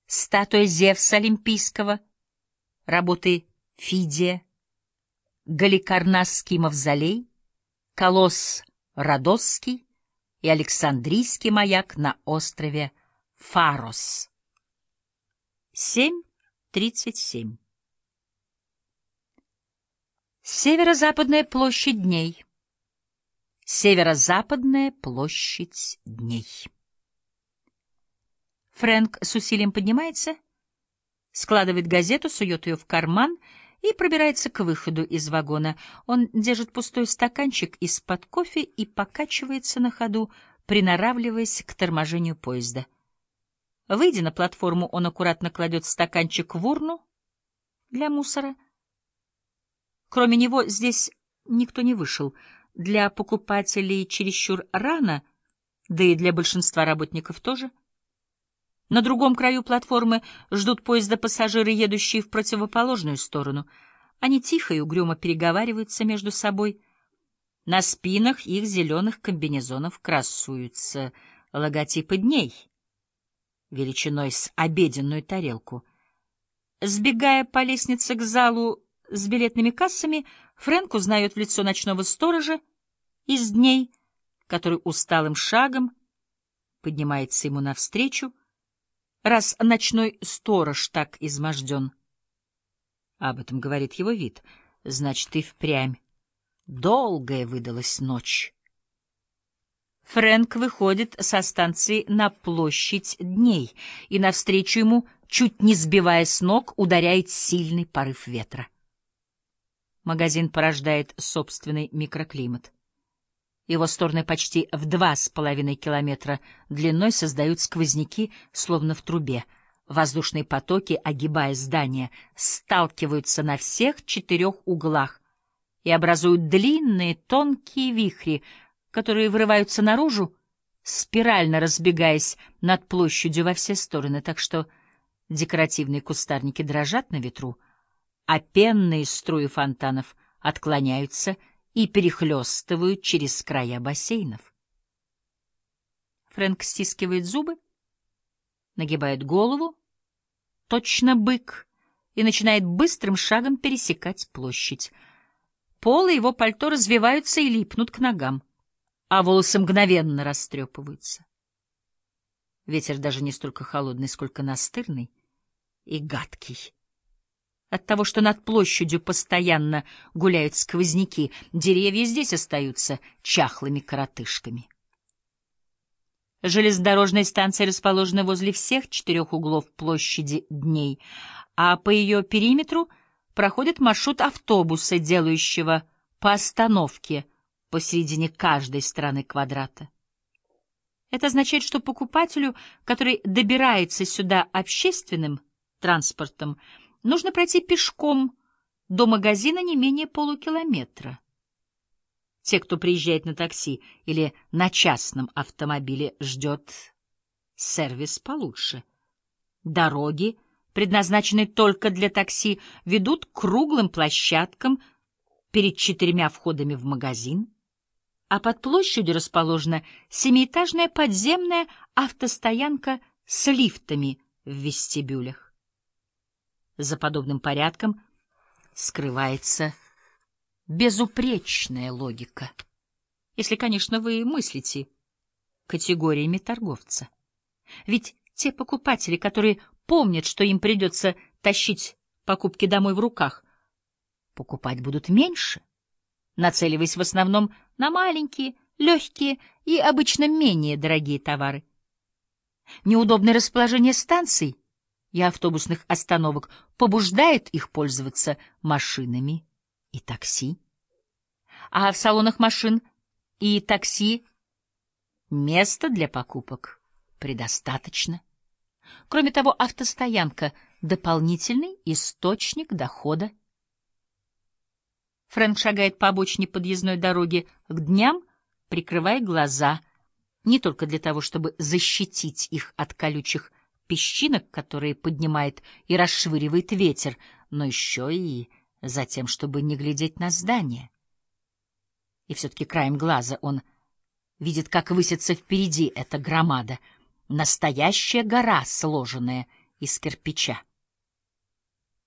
статуя Зевса Олимпийского, работы Фидия, Галикарнасский мавзолей, колосс Родосский и Александрийский маяк на острове Фарос. 7:37. Северо-западная площадь дней. Северо-западная площадь дней. Фрэнк с усилием поднимается, складывает газету, сует ее в карман и пробирается к выходу из вагона. Он держит пустой стаканчик из-под кофе и покачивается на ходу, приноравливаясь к торможению поезда. Выйдя на платформу, он аккуратно кладет стаканчик в урну для мусора. Кроме него здесь никто не вышел. Для покупателей чересчур рано, да и для большинства работников тоже. На другом краю платформы ждут поезда пассажиры, едущие в противоположную сторону. Они тихо и угрюмо переговариваются между собой. На спинах их зеленых комбинезонов красуются логотипы дней, величиной с обеденную тарелку. Сбегая по лестнице к залу с билетными кассами, Фрэнк узнает в лицо ночного сторожа из дней, который усталым шагом поднимается ему навстречу. Раз ночной сторож так изможден, об этом говорит его вид, значит, и впрямь долгая выдалась ночь. Фрэнк выходит со станции на площадь дней, и навстречу ему, чуть не сбивая с ног, ударяет сильный порыв ветра. Магазин порождает собственный микроклимат. Его стороны почти в 2,5 километра длиной создают сквозняки, словно в трубе. Воздушные потоки, огибая здание, сталкиваются на всех 4 углах и образуют длинные тонкие вихри, которые вырываются наружу, спирально разбегаясь над площадью во все стороны, так что декоративные кустарники дрожат на ветру, а пенные струи фонтанов отклоняются и перехлестывают через края бассейнов. Фрэнк стискивает зубы, нагибает голову, точно бык, и начинает быстрым шагом пересекать площадь. Полы его пальто развиваются и липнут к ногам, а волосы мгновенно растрепываются. Ветер даже не столько холодный, сколько настырный и гадкий. От того, что над площадью постоянно гуляют сквозняки, деревья здесь остаются чахлыми коротышками. Железнодорожная станция расположена возле всех 4 углов площади дней, а по ее периметру проходит маршрут автобуса, делающего по остановке посередине каждой стороны квадрата. Это означает, что покупателю, который добирается сюда общественным транспортом, нужно пройти пешком до магазина не менее полукилометра. Те, кто приезжает на такси или на частном автомобиле, ждет сервис получше. Дороги, предназначенные только для такси, ведут к круглым площадкам перед 4 входами в магазин, а под площадью расположена 7-этажная подземная автостоянка с лифтами в вестибюлях. За подобным порядком скрывается безупречная логика, если, конечно, вы мыслите категориями торговца. Ведь те покупатели, которые помнят, что им придется тащить покупки домой в руках, покупать будут меньше, нацеливаясь в основном на маленькие, легкие и обычно менее дорогие товары. Неудобное расположение станций и автобусных остановок побуждает их пользоваться машинами и такси. А в салонах машин и такси места для покупок предостаточно. Кроме того, автостоянка — дополнительный источник дохода. Фрэнк шагает по обочине подъездной дороги к дням, прикрывая глаза, не только для того, чтобы защитить их от колючих песчинок, которые поднимает и расшвыривает ветер, но еще и за тем, чтобы не глядеть на здание. И все-таки краем глаза он видит, как высится впереди эта громада, настоящая гора, сложенная из кирпича.